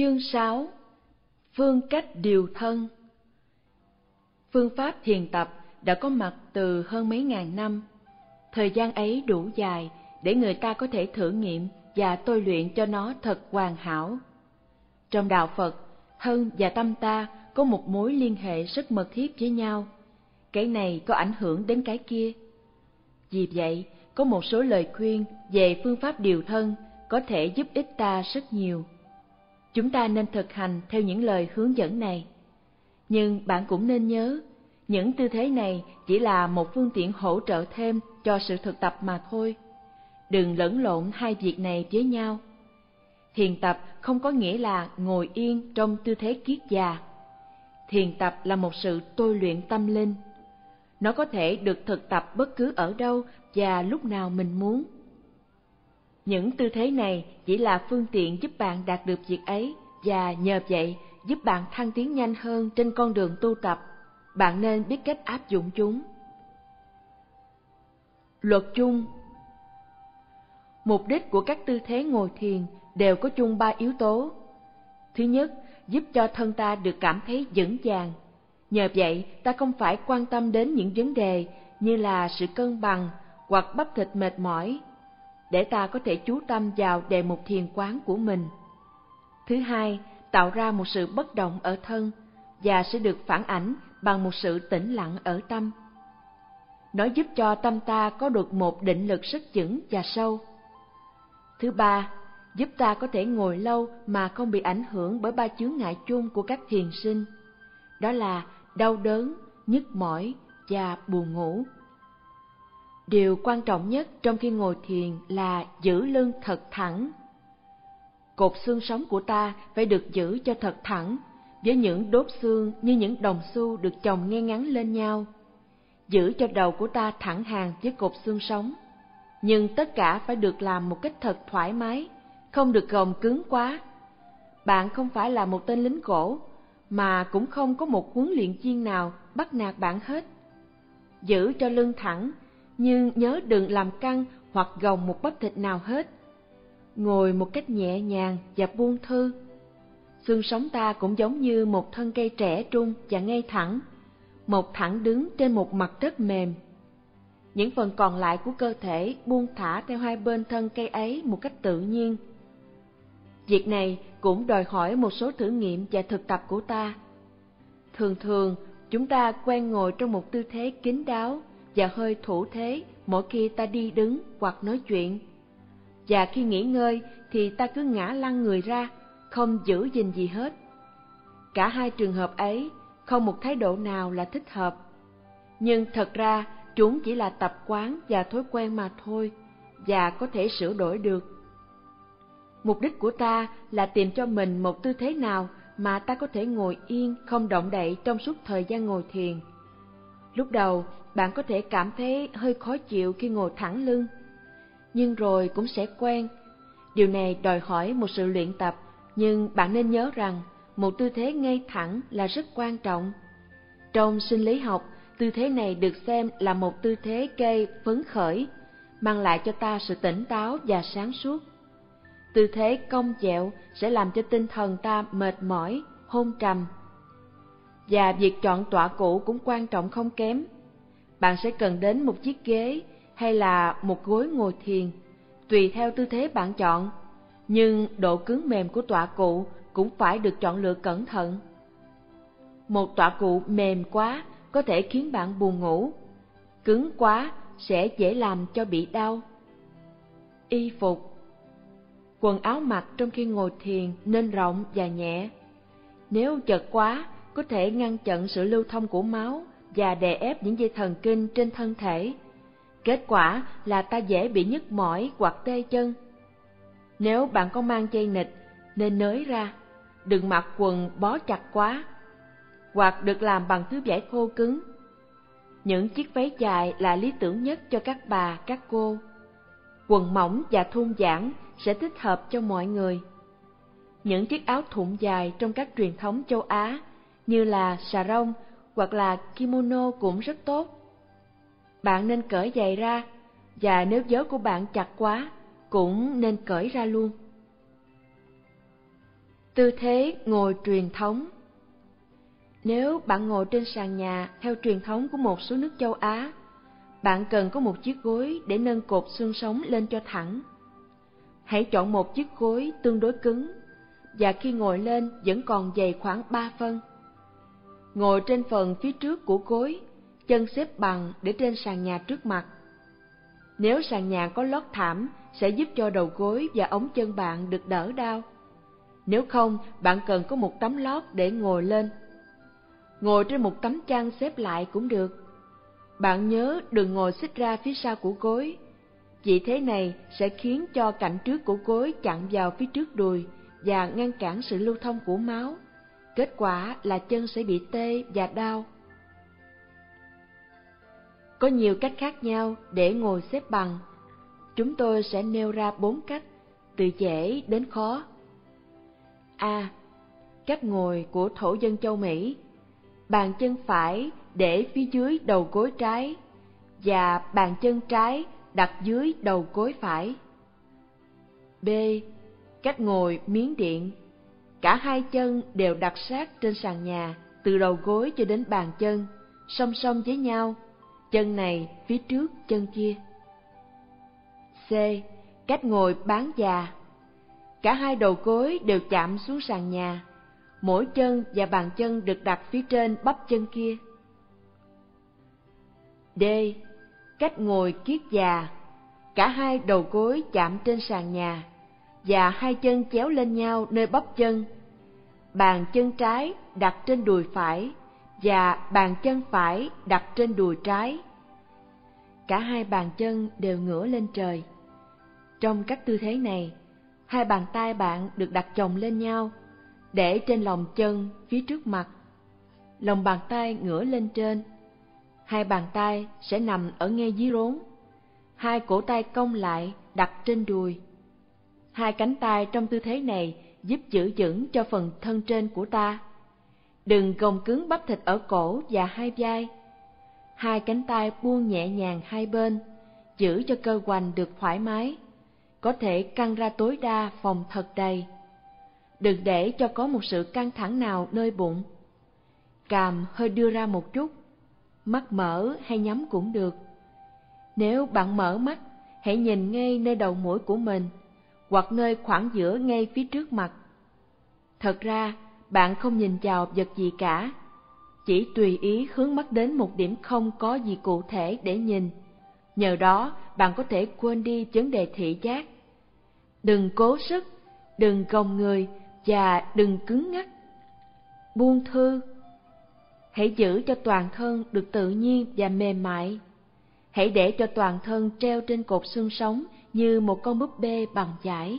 Chương 6. Phương cách điều thân. Phương pháp thiền tập đã có mặt từ hơn mấy ngàn năm. Thời gian ấy đủ dài để người ta có thể thử nghiệm và tôi luyện cho nó thật hoàn hảo. Trong đạo Phật, thân và tâm ta có một mối liên hệ rất mật thiết với nhau. Cái này có ảnh hưởng đến cái kia. Vì vậy, có một số lời khuyên về phương pháp điều thân có thể giúp ích ta rất nhiều. Chúng ta nên thực hành theo những lời hướng dẫn này. Nhưng bạn cũng nên nhớ, những tư thế này chỉ là một phương tiện hỗ trợ thêm cho sự thực tập mà thôi. Đừng lẫn lộn hai việc này với nhau. Thiền tập không có nghĩa là ngồi yên trong tư thế kiết già. Thiền tập là một sự tôi luyện tâm linh. Nó có thể được thực tập bất cứ ở đâu và lúc nào mình muốn. Những tư thế này chỉ là phương tiện giúp bạn đạt được việc ấy và nhờ vậy giúp bạn thăng tiến nhanh hơn trên con đường tu tập. Bạn nên biết cách áp dụng chúng. Luật chung. Mục đích của các tư thế ngồi thiền đều có chung 3 yếu tố. Thứ nhất, giúp cho thân ta được cảm thấy vững vàng. Nhờ vậy, ta không phải quan tâm đến những vấn đề như là sự cân bằng hoặc bắp thịt mệt mỏi, để ta có thể chú tâm vào đề mục thiền quán của mình. Thứ hai, tạo ra một sự bất động ở thân và sẽ được phản ảnh bằng một sự tĩnh lặng ở tâm. Nó giúp cho tâm ta có được một định lực rất vững và sâu. Thứ ba, giúp ta có thể ngồi lâu mà không bị ảnh hưởng bởi 3 chướng ngại chung của các thiền sinh. Đó là đau đớn, nhức mỏi và buồn ngủ. Điều quan trọng nhất trong khi ngồi thiền là giữ lưng thật thẳng. Cột xương sống của ta phải được giữ cho thật thẳng, với những đốt xương như những đồng xu được chồng ngay ngắn lên nhau. Giữ cho đầu của ta thẳng hàng với cột xương sống. Nhưng tất cả phải được làm một cách thật thoải mái, không được gồng cứng quá. Bạn không phải là một tên lính gỗ, mà cũng không có một huấn luyện viên nào bắt nạt bạn hết. Giữ cho lưng thẳng, nhưng nhớ đừng làm căng hoặc gồng một bắp thịt nào hết. Ngồi một cách nhẹ nhàng và buông thư. Xương sống ta cũng giống như một thân cây trẻ trung và ngay thẳng, một thẳng đứng trên một mặt đất mềm. Những phần còn lại của cơ thể buông thả theo hai bên thân cây ấy một cách tự nhiên. Việc này cũng đòi hỏi một số thử nghiệm và thực tập của ta. Thường thường, chúng ta quen ngồi trong một tư thế kín đáo và hơi thủ thế mỗi khi ta đi đứng hoặc nói chuyện. Và khi nghỉ ngơi thì ta cứ ngã lăn người ra, không giữ gìn gì hết. Cả hai trường hợp ấy, không một thái độ nào là thích hợp. Nhưng thật ra, chúng chỉ là tập quán và thói quen mà thôi, và có thể sửa đổi được. Mục đích của ta là tìm cho mình một tư thế nào mà ta có thể ngồi yên không động đậy trong suốt thời gian ngồi thiền. Lúc đầu, bạn có thể cảm thấy hơi khó chịu khi ngồi thẳng lưng, nhưng rồi cũng sẽ quen. Điều này đòi hỏi một sự luyện tập, nhưng bạn nên nhớ rằng một tư thế ngay thẳng là rất quan trọng. Trong sinh lý học, tư thế này được xem là một tư thế gây phấn khởi, mang lại cho ta sự tỉnh táo và sáng suốt. Tư thế cong dẹo sẽ làm cho tinh thần ta mệt mỏi, hôn trầm. Và việc chọn tọa cụ cũng quan trọng không kém. Bạn sẽ cần đến một chiếc ghế hay là một gối ngồi thiền, tùy theo tư thế bạn chọn, nhưng độ cứng mềm của tọa cụ cũng phải được chọn lựa cẩn thận. Một tọa cụ mềm quá có thể khiến bạn buồn ngủ, cứng quá sẽ dễ làm cho bị đau. Y phục. Quần áo mặc trong khi ngồi thiền nên rộng và nhẹ. Nếu chật quá, có thể ngăn chặn sự lưu thông của máu và đè ép những dây thần kinh trên thân thể. Kết quả là ta dễ bị nhức mỏi hoặc tê chân. Nếu bạn có mang dây nịt, nên nới ra, đừng mặc quần bó chặt quá, hoặc được làm bằng thứ vải thô cứng. Những chiếc váy dài là lý tưởng nhất cho các bà, các cô. Quần mỏng và thun giãn sẽ thích hợp cho mọi người. Những chiếc áo thụng dài trong các truyền thống châu Á như là sarong hoặc là kimono cũng rất tốt. Bạn nên cởi giày ra, và nếu vớ của bạn chặt quá, cũng nên cởi ra luôn. Tư thế ngồi truyền thống. Nếu bạn ngồi trên sàn nhà theo truyền thống của một số nước châu Á, bạn cần có một chiếc gối để nâng cột xương sống lên cho thẳng. Hãy chọn một chiếc gối tương đối cứng, và khi ngồi lên vẫn còn dày khoảng 3 phân. Ngồi trên phần phía trước của gối, chân xếp bằng để trên sàn nhà trước mặt. Nếu sàn nhà có lót thảm sẽ giúp cho đầu gối và ống chân bạn được đỡ đau. Nếu không, bạn cần có một tấm lót để ngồi lên. Ngồi trên một tấm chăn xếp lại cũng được. Bạn nhớ đừng ngồi xích ra phía sau của gối. Vị thế này sẽ khiến cho cạnh trước của gối chặn vào phía trước đùi và ngăn cản sự lưu thông của máu. Kết quả là chân sẽ bị tê và đau. Có nhiều cách khác nhau để ngồi xếp bằng. Chúng tôi sẽ nêu ra 4 cách, từ dễ đến khó. A. Cách ngồi của thổ dân châu Mỹ. Bàn chân phải để phía dưới đầu gối trái và bàn chân trái đặt dưới đầu gối phải. B. Cách ngồi Miến Điện. Cả hai chân đều đặt sát trên sàn nhà, từ đầu gối cho đến bàn chân, song song với nhau, chân này phía trước chân kia. C. Cách ngồi bán già. Cả hai đầu gối đều chạm xuống sàn nhà, mỗi chân và bàn chân được đặt phía trên bắp chân kia. D. Cách ngồi kiết già. Cả hai đầu gối chạm trên sàn nhà và hai chân chéo lên nhau nơi bắp chân. Bàn chân trái đặt trên đùi phải và bàn chân phải đặt trên đùi trái. Cả hai bàn chân đều ngửa lên trời. Trong các tư thế này, hai bàn tay bạn được đặt chồng lên nhau, để trên lòng chân phía trước mặt. Lòng bàn tay ngửa lên trên. Hai bàn tay sẽ nằm ở ngay dưới rốn. Hai cổ tay cong lại đặt trên đùi. Hai cánh tay trong tư thế này giúp giữ vững cho phần thân trên của ta. Đừng gồng cứng bắp thịt ở cổ và hai vai. Hai cánh tay buông nhẹ nhàng hai bên, giữ cho cơ hoành được thoải mái. Có thể căng ra tối đa phòng thật đầy. Đừng để cho có một sự căng thẳng nào nơi bụng. Cằm hơi đưa ra một chút. Mắt mở hay nhắm cũng được. Nếu bạn mở mắt, hãy nhìn ngay nơi đầu mũi của mình, hoặc nơi khoảng giữa ngay phía trước mặt. Thật ra, bạn không nhìn vào vật gì cả. Chỉ tùy ý hướng mắt đến một điểm không có gì cụ thể để nhìn. Nhờ đó, bạn có thể quên đi vấn đề thị giác. Đừng cố sức, đừng gồng người và đừng cứng ngắc. Buông thư. Hãy giữ cho toàn thân được tự nhiên và mềm mại. Hãy để cho toàn thân treo trên cột xương sống như một con búp bê bằng vải.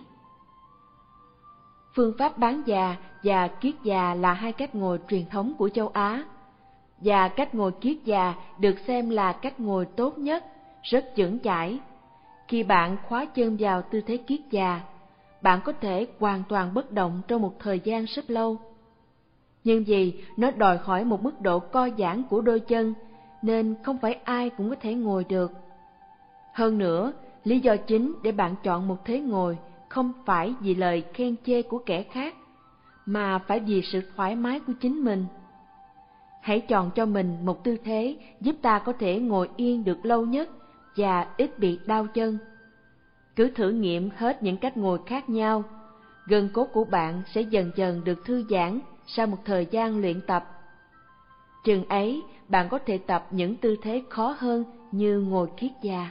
Phương pháp bán già và kiết già là hai cách ngồi truyền thống của châu Á. Và cách ngồi kiết già được xem là cách ngồi tốt nhất, rất vững chãi. Khi bạn khóa chân vào tư thế kiết già, bạn có thể hoàn toàn bất động trong một thời gian rất lâu. Nhưng vì nó đòi hỏi một mức độ co giãn của đôi chân, nên không phải ai cũng có thể ngồi được. Hơn nữa, lý do chính để bạn chọn một thế ngồi không phải vì lời khen chê của kẻ khác, mà phải vì sự thoải mái của chính mình. Hãy chọn cho mình một tư thế giúp ta có thể ngồi yên được lâu nhất và ít bị đau chân. Cứ thử nghiệm hết những cách ngồi khác nhau, gân cốt của bạn sẽ dần dần được thư giãn sau một thời gian luyện tập. Chừng ấy, bạn có thể tập những tư thế khó hơn như ngồi kiết già.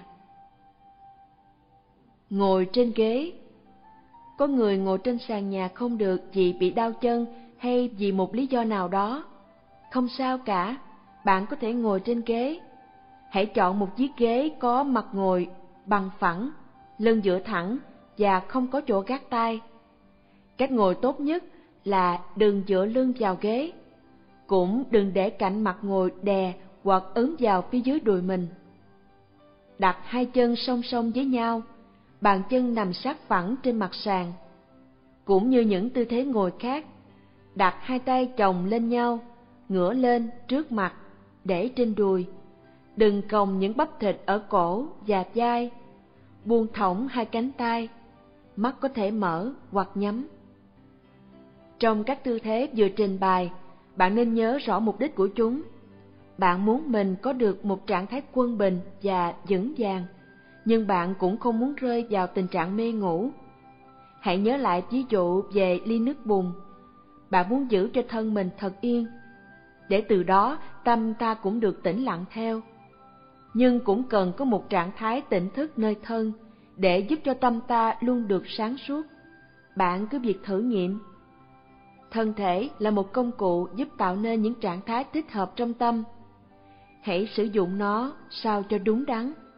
Ngồi trên ghế. Có người ngồi trên sàn nhà không được vì bị đau chân hay vì một lý do nào đó. Không sao cả, bạn có thể ngồi trên ghế. Hãy chọn một chiếc ghế có mặt ngồi bằng phẳng, lưng dựa thẳng và không có chỗ gác tay. Cách ngồi tốt nhất là đừng dựa lưng vào ghế. Cũng đừng để cạnh mặt ngồi đè hoặc ấn vào phía dưới đùi mình. Đặt hai chân song song với nhau, bàn chân nằm sát phẳng trên mặt sàn. Cũng như những tư thế ngồi khác, đặt hai tay chồng lên nhau, ngửa lên trước mặt, để trên đùi. Đừng còng những bắp thịt ở cổ và vai. Buông thõng hai cánh tay, mắt có thể mở hoặc nhắm. Trong các tư thế vừa trình bày, bạn nên nhớ rõ mục đích của chúng. Bạn muốn mình có được một trạng thái quân bình và vững vàng, nhưng bạn cũng không muốn rơi vào tình trạng mê ngủ. Hãy nhớ lại ví dụ về ly nước bùn. Bạn muốn giữ cho thân mình thật yên, để từ đó tâm ta cũng được tĩnh lặng theo. Nhưng cũng cần có một trạng thái tỉnh thức nơi thân, để giúp cho tâm ta luôn được sáng suốt. Bạn cứ việc thử nghiệm. Thân thể là một công cụ giúp tạo nên những trạng thái thích hợp trong tâm. Hãy sử dụng nó sao cho đúng đắn.